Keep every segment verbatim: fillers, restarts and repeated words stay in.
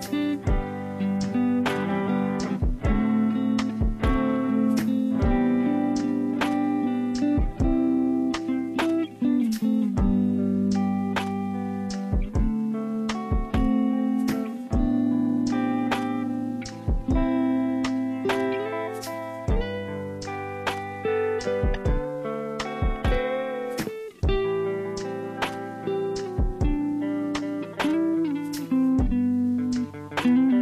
Thank you.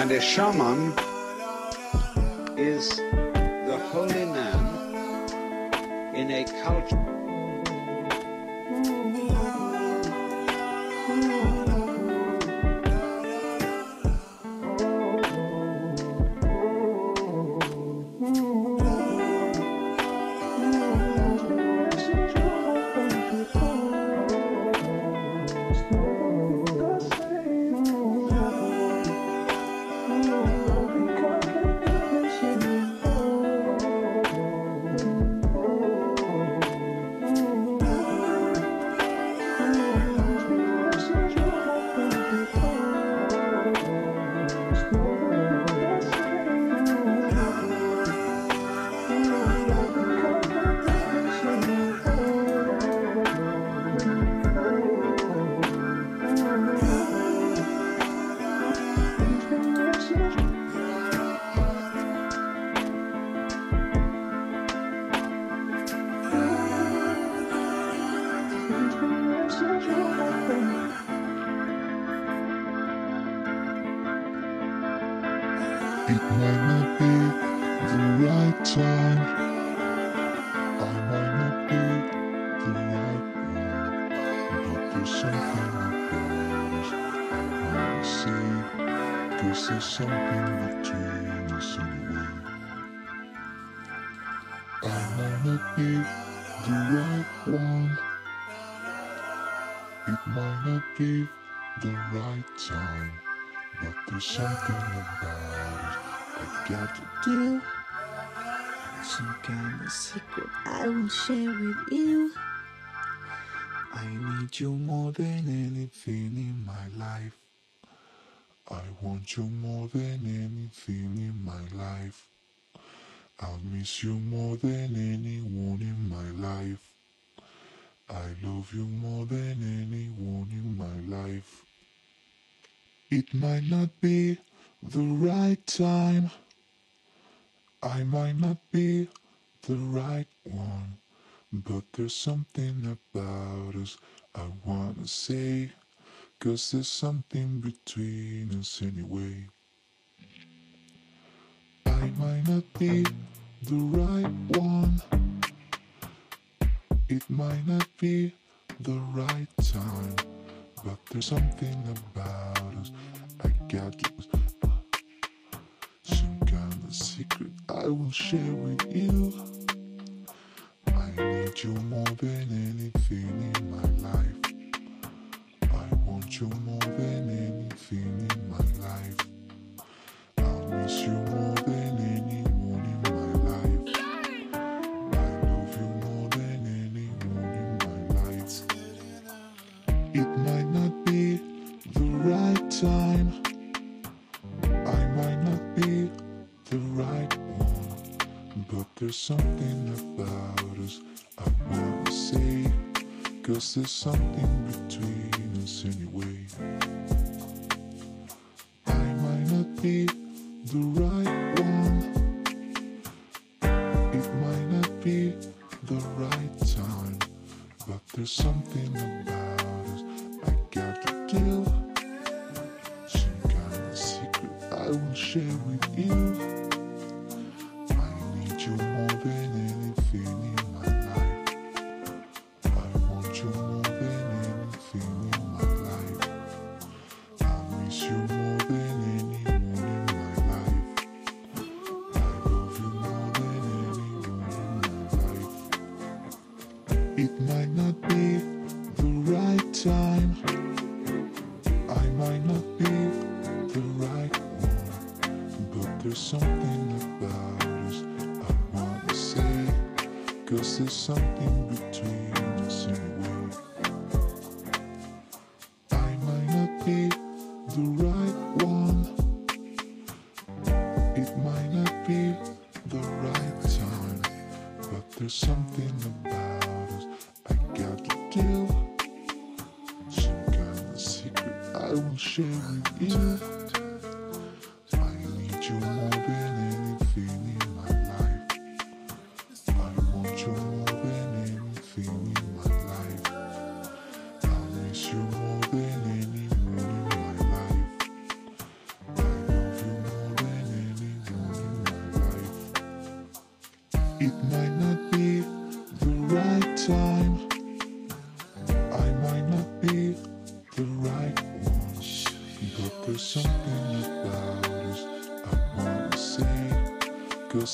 And a shaman is the holy man in a culture. It might not be the right time. I might not be the right one, but there's something about us I wanna say, 'cause there's something between us anyway. I might not be the right one. It might not be the right time, but there's something about it I got to do. Some kind of secret I will share with you. I need you more than anything in my life. I want you more than anything in my life. I'll miss you more than anyone in my life. I love you more than anyone in my life. It might not be the right time. I might not be the right one, but there's something about us I wanna say, 'cause there's something between us anyway. I might not be the right one. It might not be the right time, but there's something about us I got to some kind of secret I will share with you. I need you more than anything in my life. I want you more than anything in my life. I'll miss you more than anyone in my life. I love you more than anyone in my life. It might not be the right time. I might not be the right one, but there's something about us I wanna say, 'cause there's something between us anyway. I might not be the right one. It might not be the right time, but there's something about us I got to give. Some kind of secret I will share with you. I need you more than anything in my life. I want you more than anything in my life. I miss you more than anyone in my life. I love you more than anyone in my life. It might not be the right time. I might not be the right one, but there's something about us I wanna say, 'cause there's something between us anyway. I might not be the right one. It might not be the right time, but there's something about us I got to give. Some kind of secret I will share with you. I need you more than anything in my life. I want you more than anything in my life. I miss you more than anyone in my life. I love you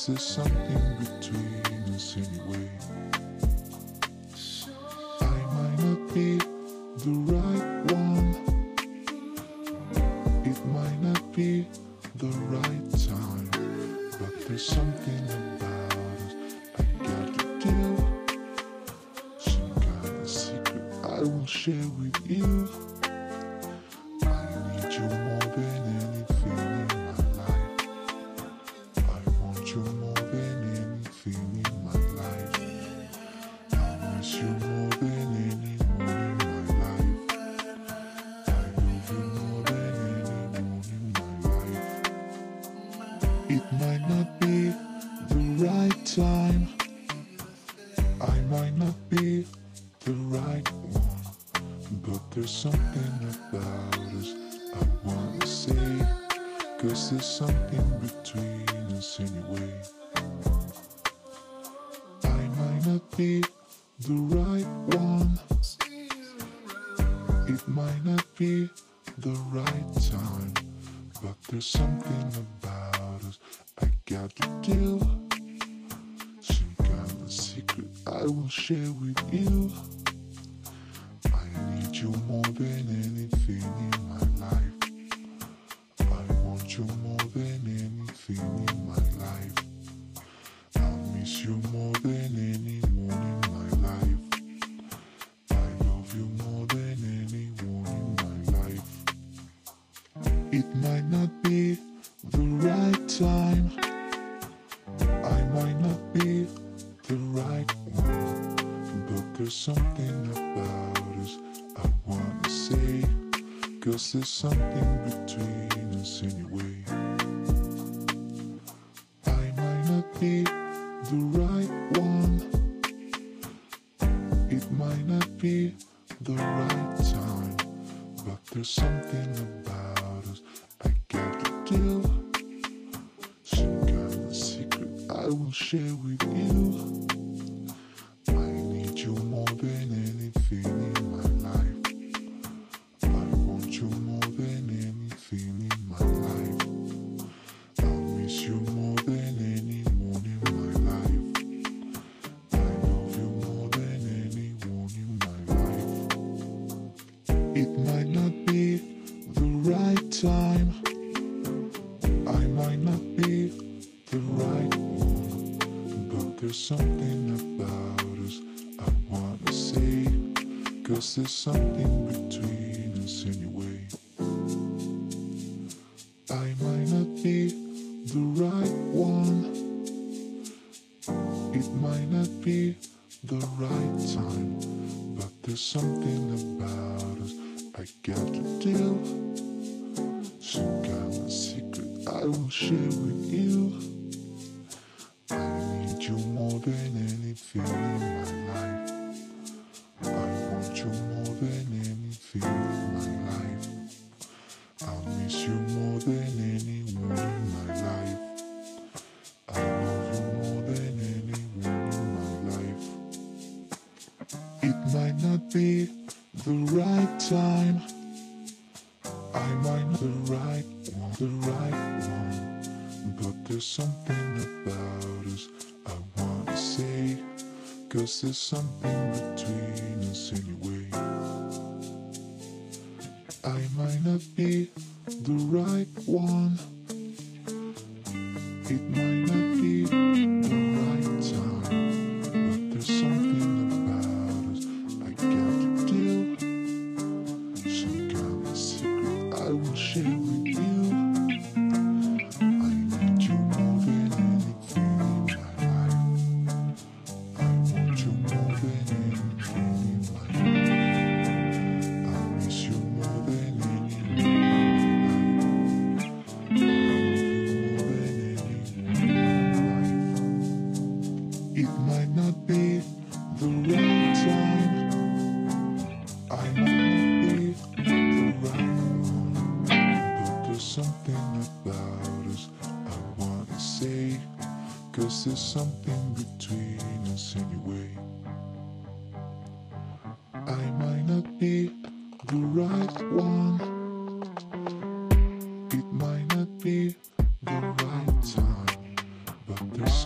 'cause there's something between us anyway. I might not be the right one, it might not be the right time, but there's something about us I got to give, some kind of secret I will share with you. I need you more than anything in my life. I want you more than anything in my life. I miss you more than anyone in my life. I love you more than anyone in my life. It might not be the right time, I might not be the right one, but there's something about us I wanna say, 'cause there's something between us anyway. I might not be the right one, it might not be the right time, but there's something about us I got to give, some kind of secret I will share with you. I need you more than anything in my life. I want you more than anything in my life. I miss you more than anyone in my life. I love you more than anyone in my life. It might not be the right time, I might not be the right one, but there's something about us I wanna say, 'cause there's something between us anyway. I might not be the right one, it might not be the right time, but there's something about us I got to give, some kind of secret I will share with you. I need you more than anything in my life. I want you more than anything in my life. I miss you more than anyone in my life. I love you more than anyone in my life. It might not be the right time, I might not be the right one, but there's something about us I wanna say, 'cause there's something between us anyway. I might not be the right one, it might not be the right time, but there's something about us I got to tell, some kind of secret I will share with you. I need you more than anything in my life. I want you more than anything in my life. I'll miss you more than anyone in my life. I love you more than anyone in my life. It might not be the right time, I might not be the right one, the right one, but there's something about us I wanna say, 'cause there's something between us anyway. I might not be the right one, it might not be the right time, but there's something about us I got to tell, some kind of secret I will share with you. I need you more than anything in my life. I want you more than anything in my life. I miss you more than anyone in my life. I love you more than anyone in my life. It might not be the right time, I might not be the right one, but there's something about us I wanna say, 'cause there's something between us anyway. I might not be the right one, it might not be the right time, but there's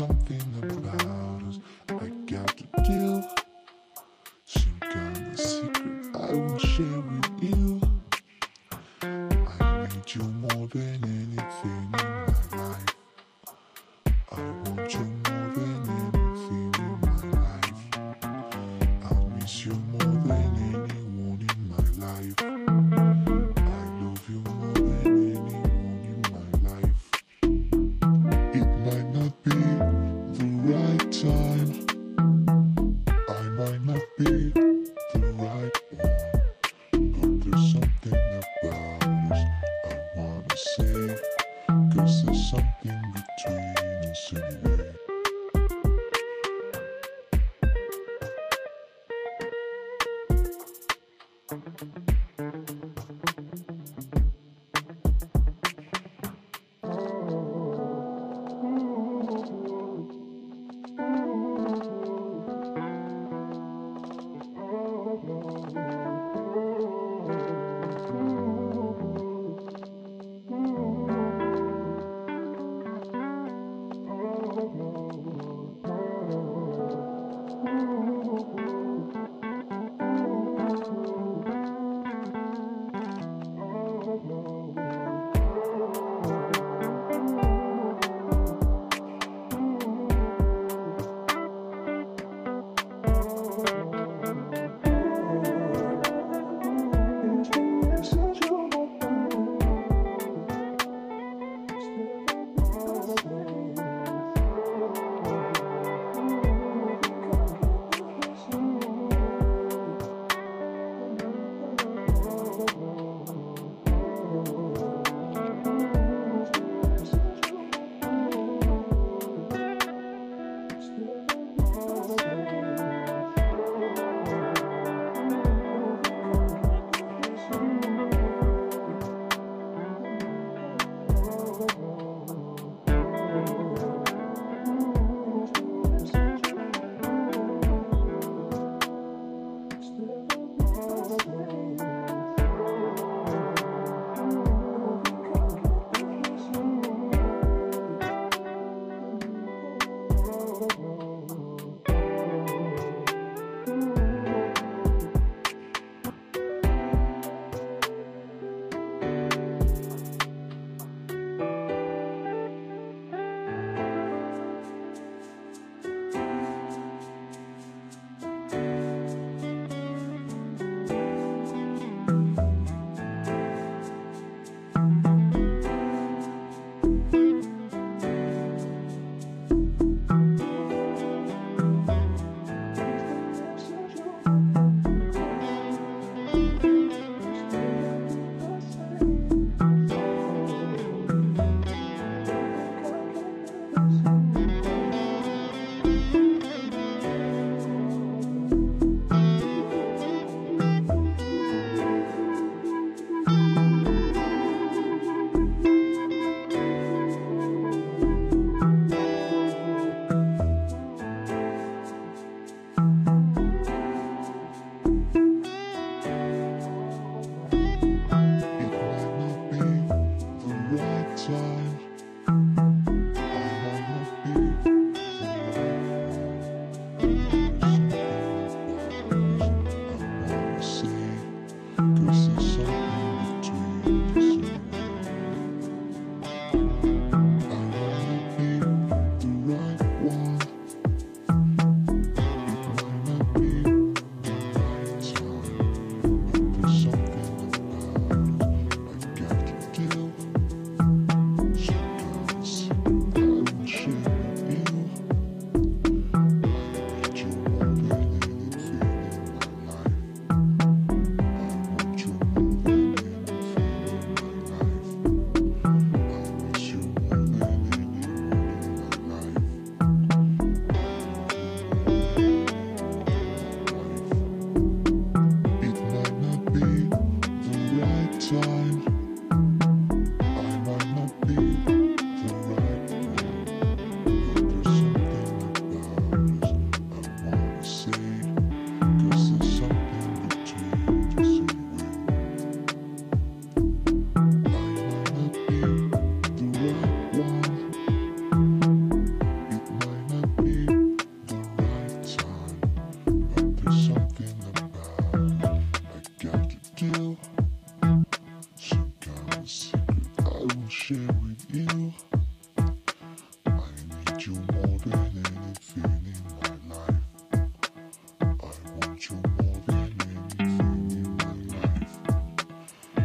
share with you. I need you more than anything in my life. I want you more than anything in my life. I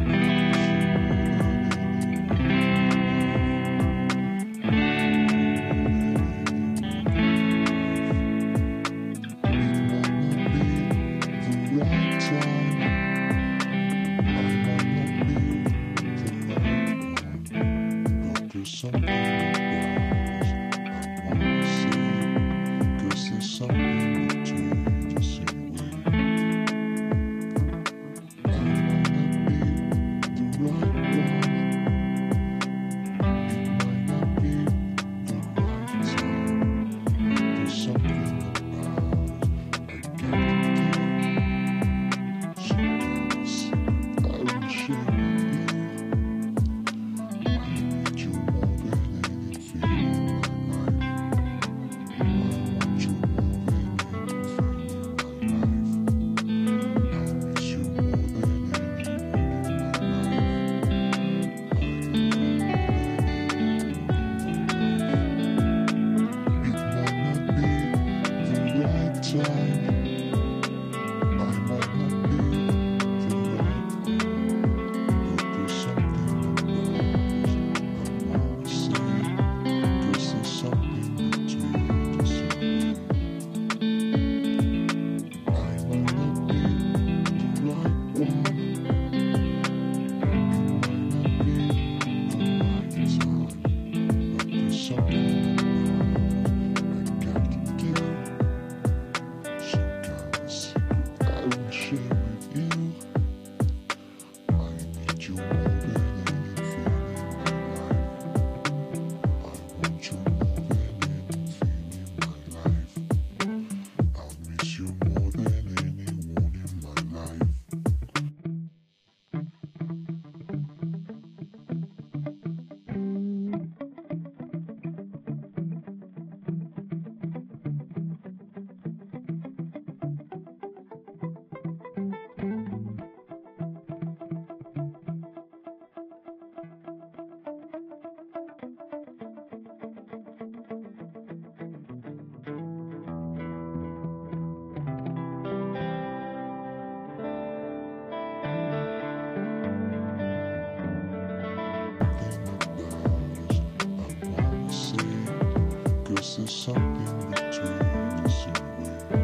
There's something between us anyway.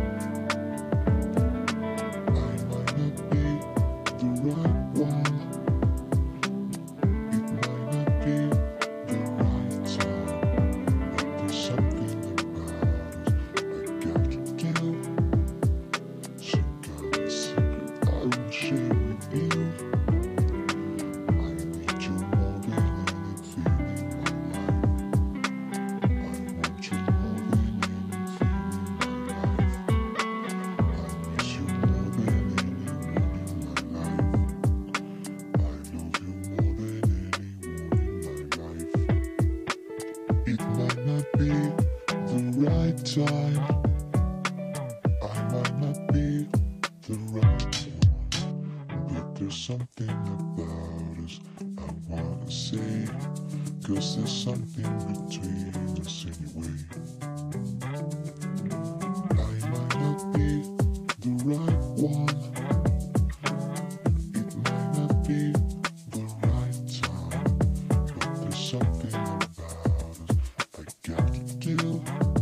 I might not be the right one. It might not be the right time. But there's something about us I got to tell. Some kind of secret I will share with you. I need you more than anything in my life. Time. I might not be the right one, but there's something about us I wanna say, 'cause there's something between us anyway. I might not be the right one, it might not be the right time, but there's something about us I got to do.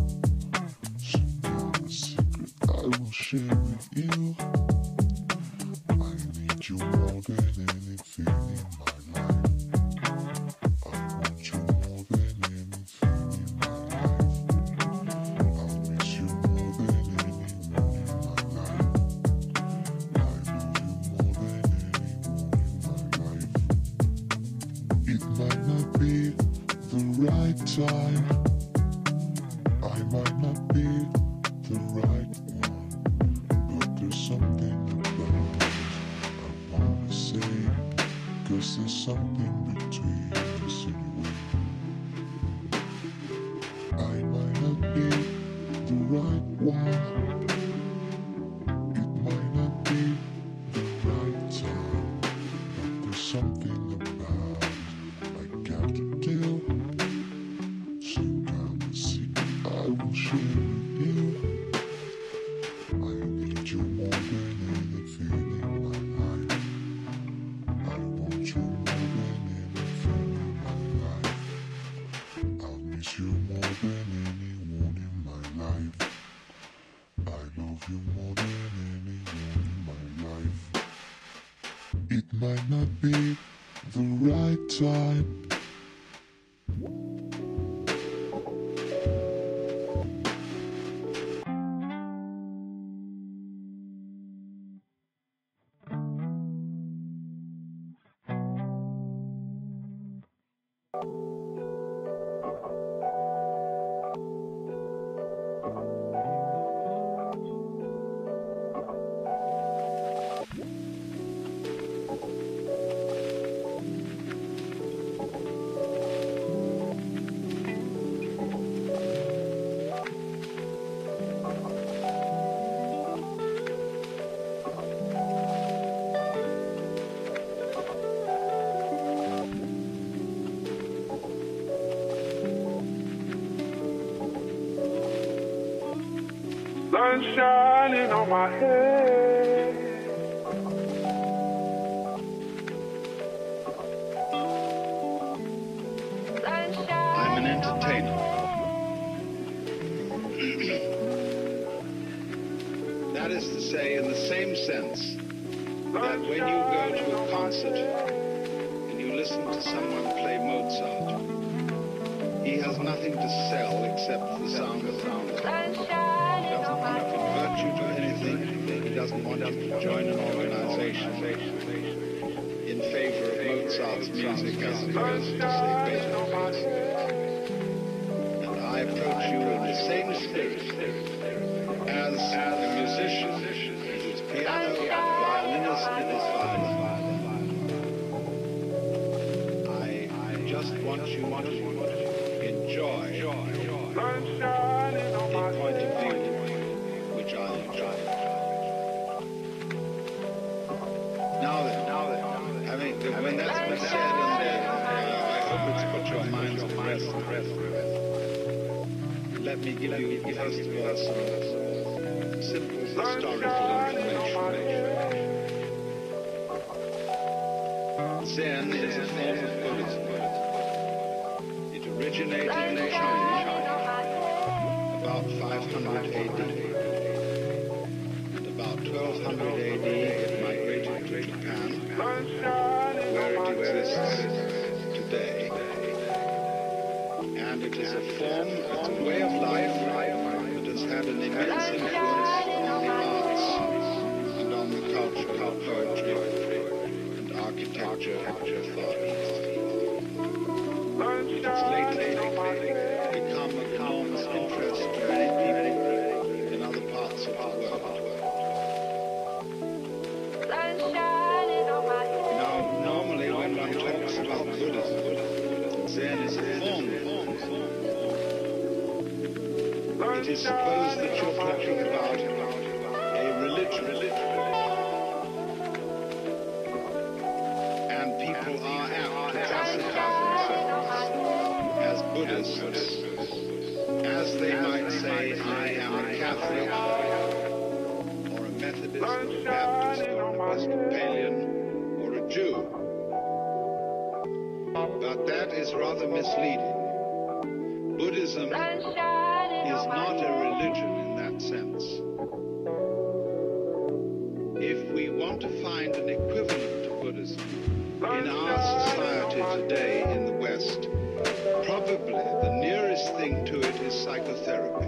I will share with you. I need you more than anything in my life. I want you more than anything in my life. I'll miss you more than anyone in my life. I love you more than anyone in my life. It might not be the right time. I might not be the right one, but there's something about us I wanna say, 'cause there's something between us anyway. I might not be the right one, it might not be the right time, but there's something about us I got to might not be the right time. Sun shining on my head. I'm an entertainer. That is to say, in the same sense that when you go to a concert and you listen to someone play Mozart, he has nothing to sell except the sound of sound. He doesn't want to convert you to anything. He doesn't want you to join an organization in favor of Mozart's music as opposed to, say, Beethoven's. And I approach you in the same spirit as a musician whose piano and violinist in his violin. I, I just want you to enjoy a point of view which I enjoy. Now then, now then, having, when that's been said, and uh, I hope it's put your minds at rest, let me give you, first of all, some simple historical information. Zen is a form of Buddhism. It originated in China about five hundred A D. And about twelve hundred A D it migrated to Japan, where it exists today. And it is a form, it's a way of life that has had an immense influence on the arts and on the culture of poetry and architecture of thought. It has lately become of enormous interest to many people in other parts of the world. Now, normally when one talks about Buddhism, Zen is a form. It is supposed that you're talking about a religion. And people are apt to classify themselves as Buddhists, as they might say, I am a Catholic, or a Methodist, or a Baptist, or an Episcopalian, or a Jew. But that is rather misleading. Buddhism is not a religion in that sense. If we want to find an equivalent to Buddhism in our society today in the West, probably the nearest thing to it is psychotherapy.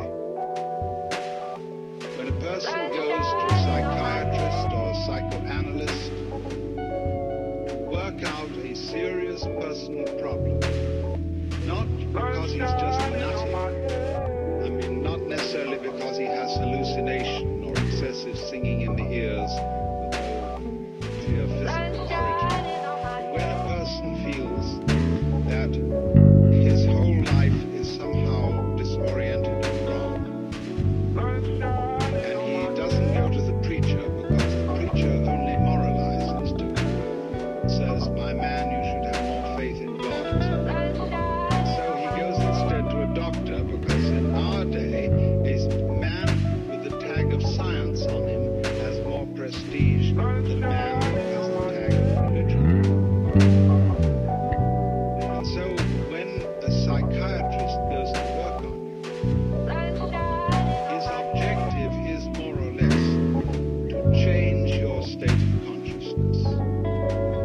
When a person goes to a psychiatrist or a psychoanalyst to work out a serious personal problem, not because he's just nutty, I mean not necessarily because he has hallucination or excessive singing in the ears of no clear physical origin. When a person feels that his whole life is somehow disoriented and wrong, and he doesn't go to the preacher because the preacher only moralizes to him, says, my man, you should have more faith in God. So he goes instead to a doctor because in our day, a man with the tag of science on him has more prestige than man who has the tag of religion. And so when a psychiatrist goes to work on you, his objective is more or less to change your state of consciousness.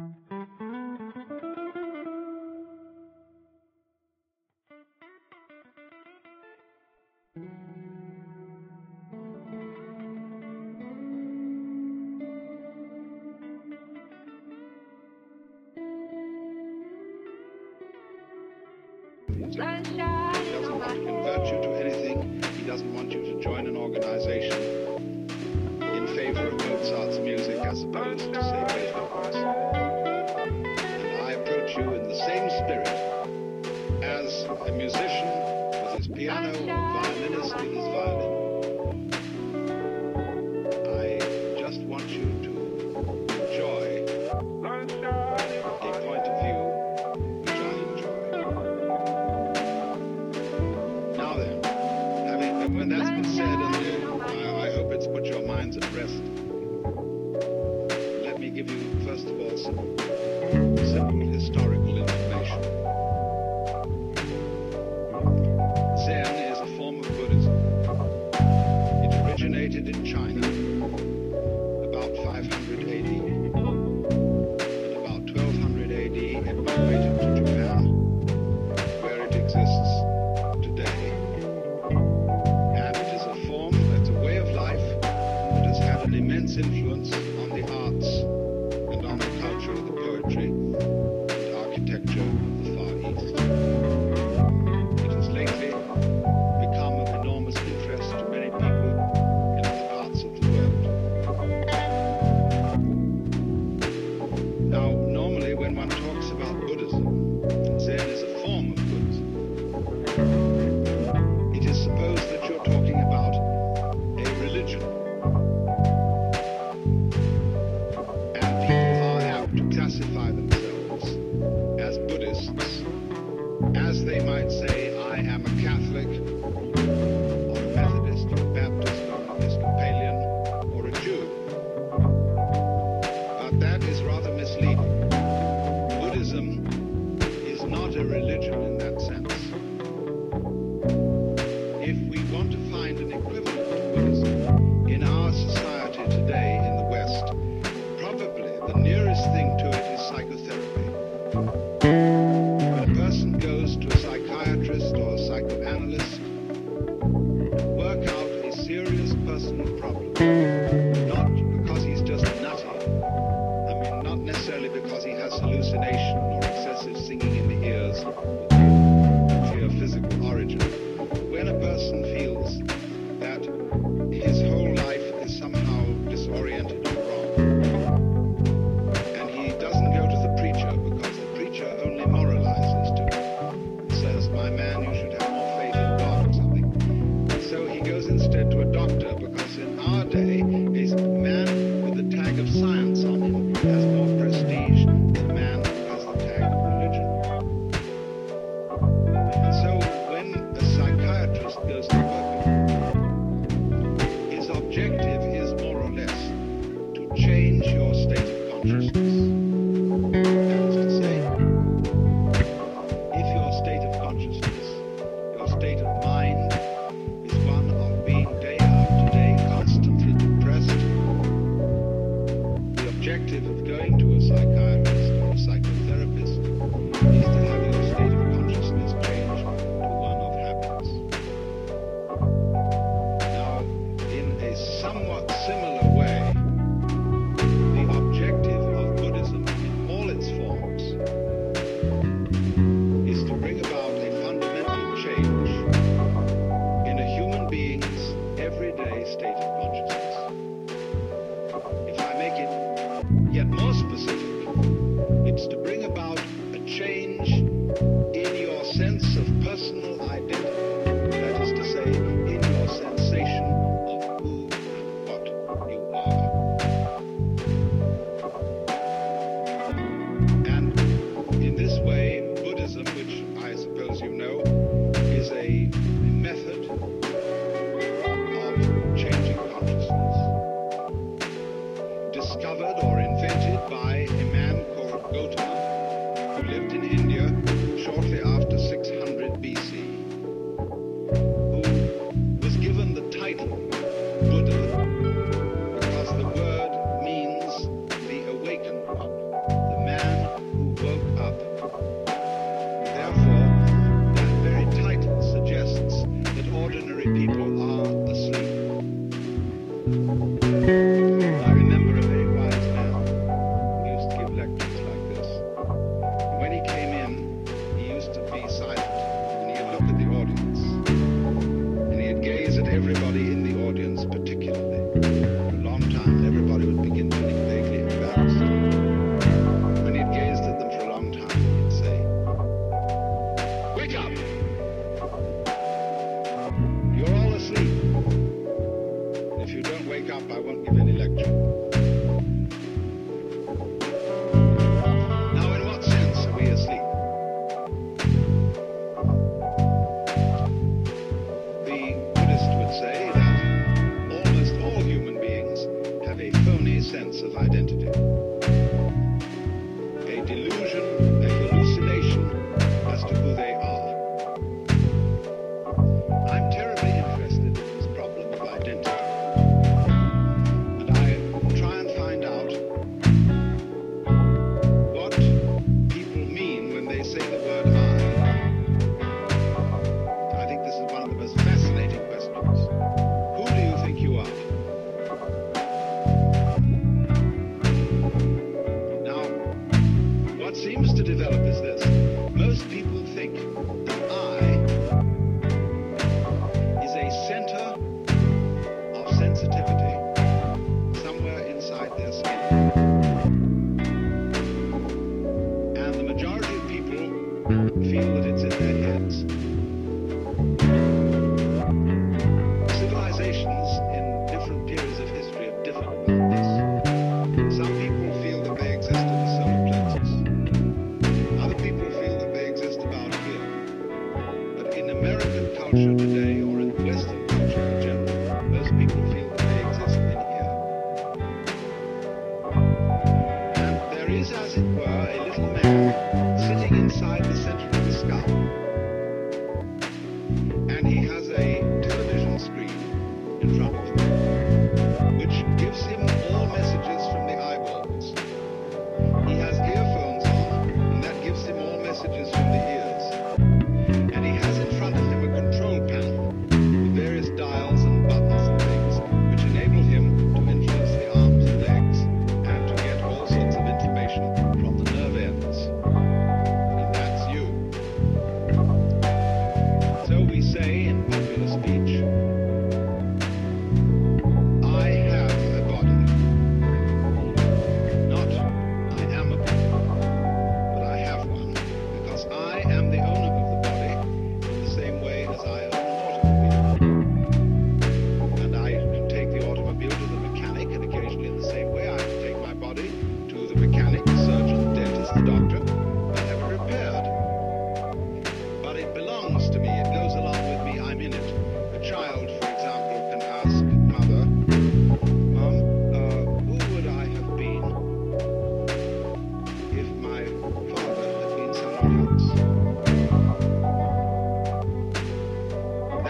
He doesn't want to convert you to anything. He doesn't want you to join an organization in favor of Mozart's music as opposed to, say, Beethoven's. And I approach you in the same spirit as a musician with his piano, a violinist with his violin. I just want you to enjoy a point of view which I enjoy. Now then, having, when that's been said, and uh, I, I hope it's put your minds at rest, let me give you, first of all, some simple historical information. Zen is a form of Buddhism. It originated in China about five hundred A D. At about twelve hundred A D, it migrated to Japan, where it exists today. And it is a form, it's a way of life that has had an immense influence on the arts and on the culture of the poets.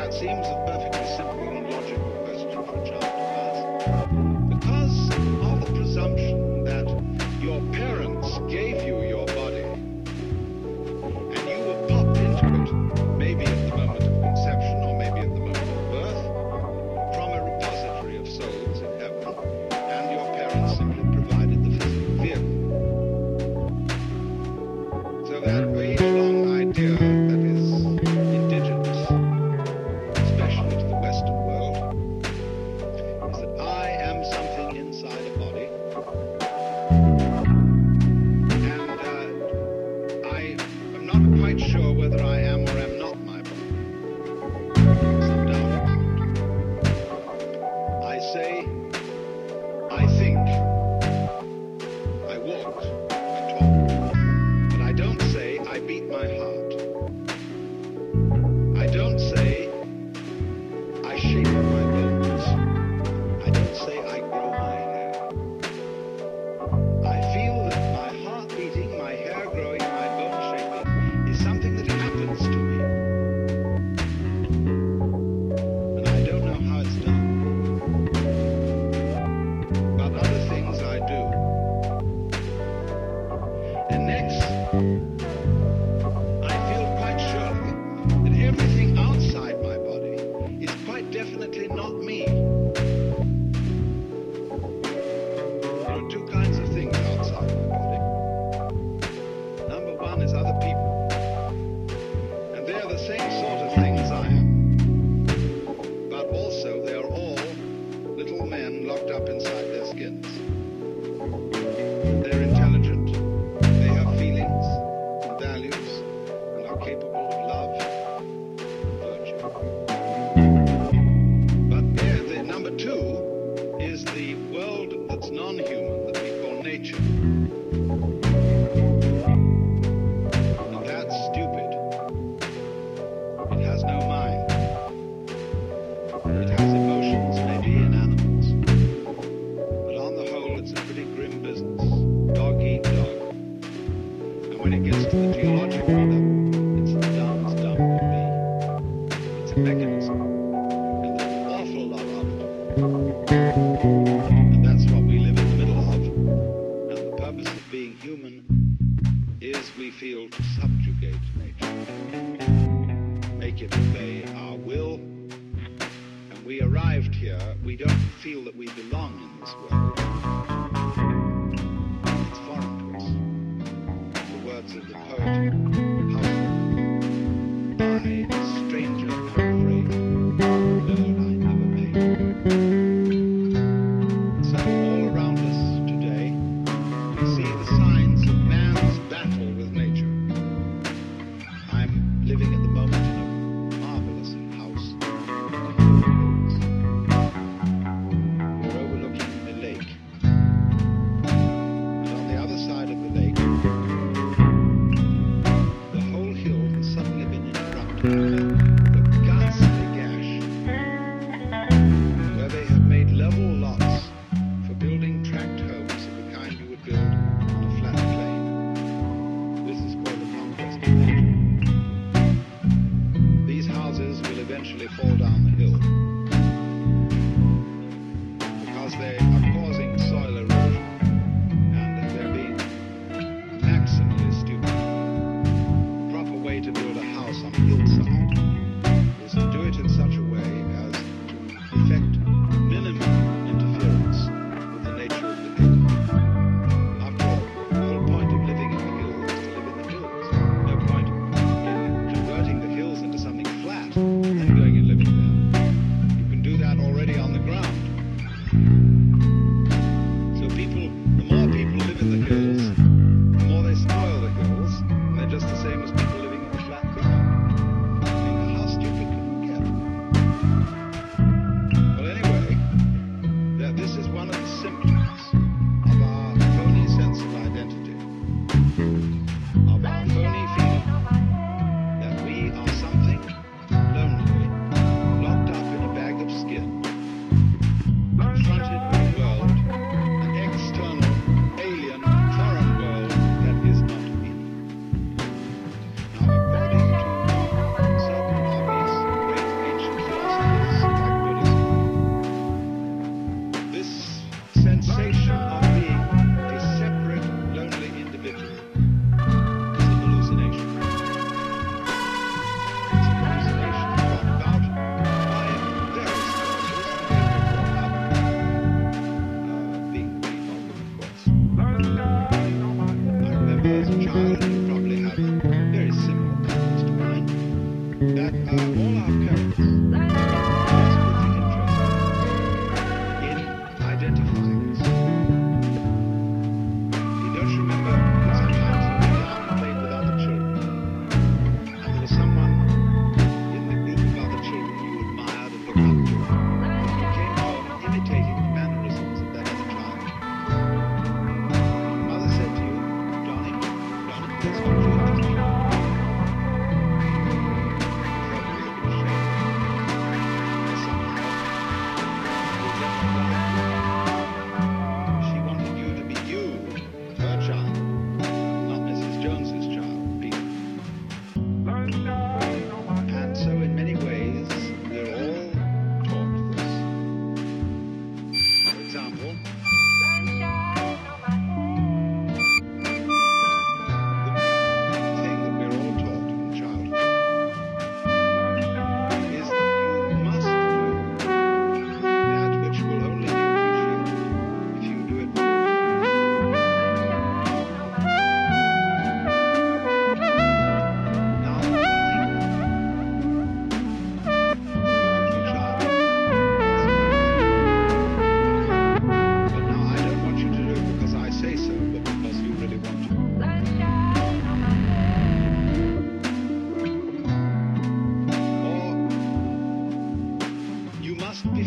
that seems a perfectly simple and logical question for a child to ask. Because of the presumption that your parents gave you your body and you were popped into it, maybe at the moment of conception or maybe at the moment of birth, from a repository of souls in heaven, and your parents simply provided the physical vehicle. So that age-long idea that is indigenous, especially to the Western world, is that I am something inside a body, and uh, I am not quite sure whether I am or am not my body. Some doubt about it. I say, I think, I walk, I talk, but I don't say I beat my heart. I don't say I shape my bones. I don't say I grow my hair. I feel that my heart beating, my hair growing, my bone shaping is something that happens to me. And I don't know how it's done. But other things I do. And next, I feel quite surely that everything outside my body is quite definitely not me. There are two kinds of things outside my body. Number one is other people. And they're the same sort of things I am. But also they are all little men locked up inside their skins. They're intelligent. They have feelings and values and are capable of love and virtue. But there, the number two is the world that's non-human, that we call nature. And that's stupid. It has no mind. It has emotions, maybe, in animals. But on the whole, it's a pretty grim business. Dog eat dog. And when it gets to the geological level, it's as dumb as dumb can be. It's a mechanism. And there's an awful lot of it. And that's what we live in the middle of. And the purpose of being human is, we feel, to subjugate nature. Make it obey our will. And we arrived here, we don't feel that we belong in this world. It's foreign to us. The words of the poet Howell, I, a stranger and afraid, Lord, I never made. So all around us today, we see the signs of man's battle with nature. I'm living at the moment in a marvelous house. We're overlooking a lake. And on the other side of the lake, the whole hill has suddenly been interrupted with a ghastly gash, where they have made level lots for building tract homes of the kind you would build on a flat plain. This is called the conquest of nature. These houses will eventually fall down the hill because they are causing soil erosion, and they're being maximally stupid. The proper way to build a house on a hillside is to do it in such a way as to effect minimum interference with the nature of the hill. After all, the whole point of living in the hills is to live in the hills. No point in converting the hills into something flat and then going and living there. You can do that already on the ground. So people, the more people live in the hills, the more they spoil the hills, and they're just the same as people living in the flat ground. I mean, how stupid can you get?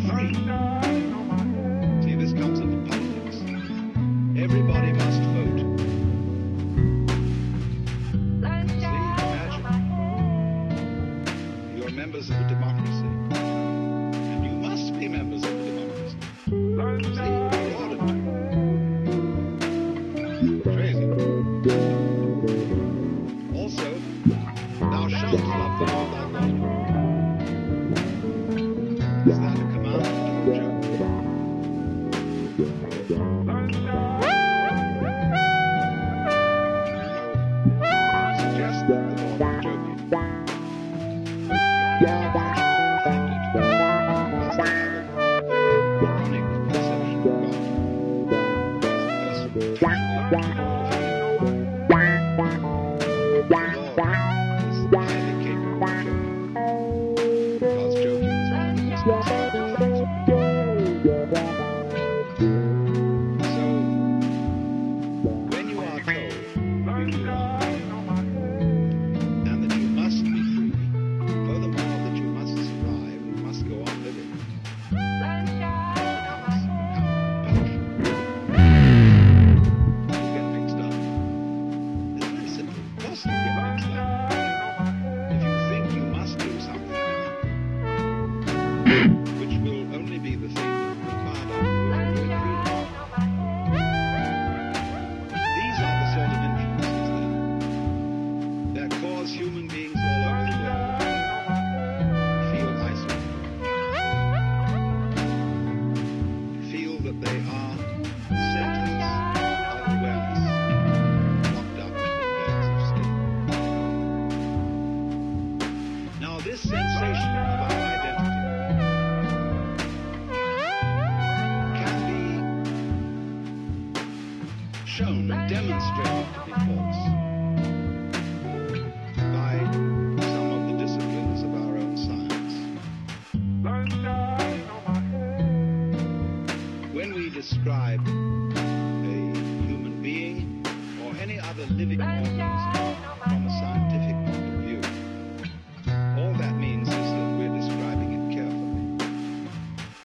free. See, this comes into politics. Everybody must vote. See, imagine. You're members of the democracy. And you must be members of the democracy. See, you ought to. Crazy. Also, thou shalt love the Lord thy God. Is that a command or a joke? No. I suggest that the Lord was joking. Yeah, think it. Because they have a very ironic perception of God. As a person who actually the Lord is highly capable of joking. Because joking is one of the most powerful things. So, when you are told who you are, and that you must be free, furthermore that you must survive and must go on living, becomes compulsion. You get mixed up. It's very simple. Of course you get mixed up. If you think you must do something,